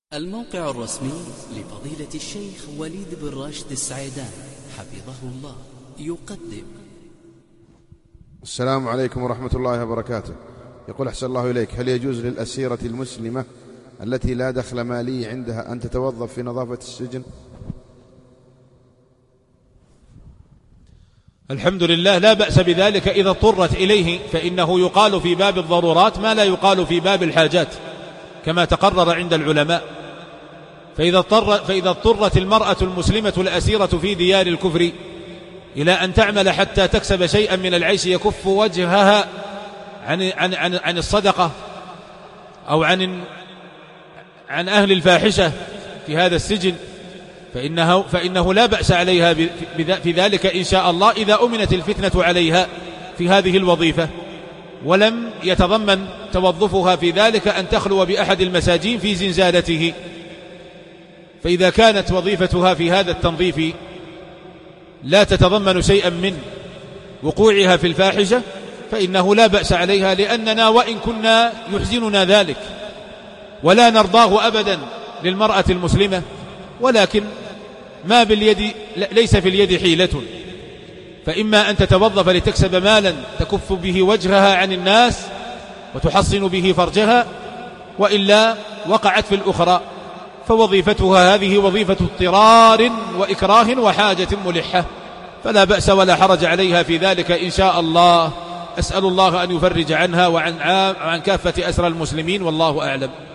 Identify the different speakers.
Speaker 1: الموقع الرسمي لفضيلة الشيخ وليد بن راشد السعيدان حفظه الله يقدم.
Speaker 2: السلام عليكم ورحمة الله وبركاته. يقول أحسن الله إليك، هل يجوز للأسيرة المسلمة التي لا دخل مالي عندها أن تتوظف في نظافة السجن؟
Speaker 3: الحمد لله، لا بأس بذلك إذا اضطرت إليه، فإنه يقال في باب الضرورات ما لا يقال في باب الحاجات كما تقرر عند العلماء. فإذا اضطرت المرأة المسلمة الأسيرة في ديار الكفر إلى أن تعمل حتى تكسب شيئا من العيش يكف وجهها عن الصدقة أو عن أهل الفاحشة في هذا السجن، فإنه لا بأس عليها في ذلك إن شاء الله، إذا أمنت الفتنة عليها في هذه الوظيفة ولم يتضمن توظفها في ذلك أن تخلو بأحد المساجين في زنزانته. فإذا كانت وظيفتها في هذا التنظيف لا تتضمن شيئا من وقوعها في الفاحشة فإنه لا بأس عليها، لأننا وإن كنا يحزننا ذلك ولا نرضاه أبدا للمرأة المسلمة، ولكن ما باليد ليس في اليد حيلة، فإما أن تتوظف لتكسب مالا تكف به وجهها عن الناس وتحصن به فرجها، وإلا وقعت في الأخرى، فوظيفتها هذه وظيفة اضطرار وإكراه وحاجة ملحة، فلا بأس ولا حرج عليها في ذلك إن شاء الله. أسأل الله أن يفرج عنها وعن كافة أسرى المسلمين، والله أعلم.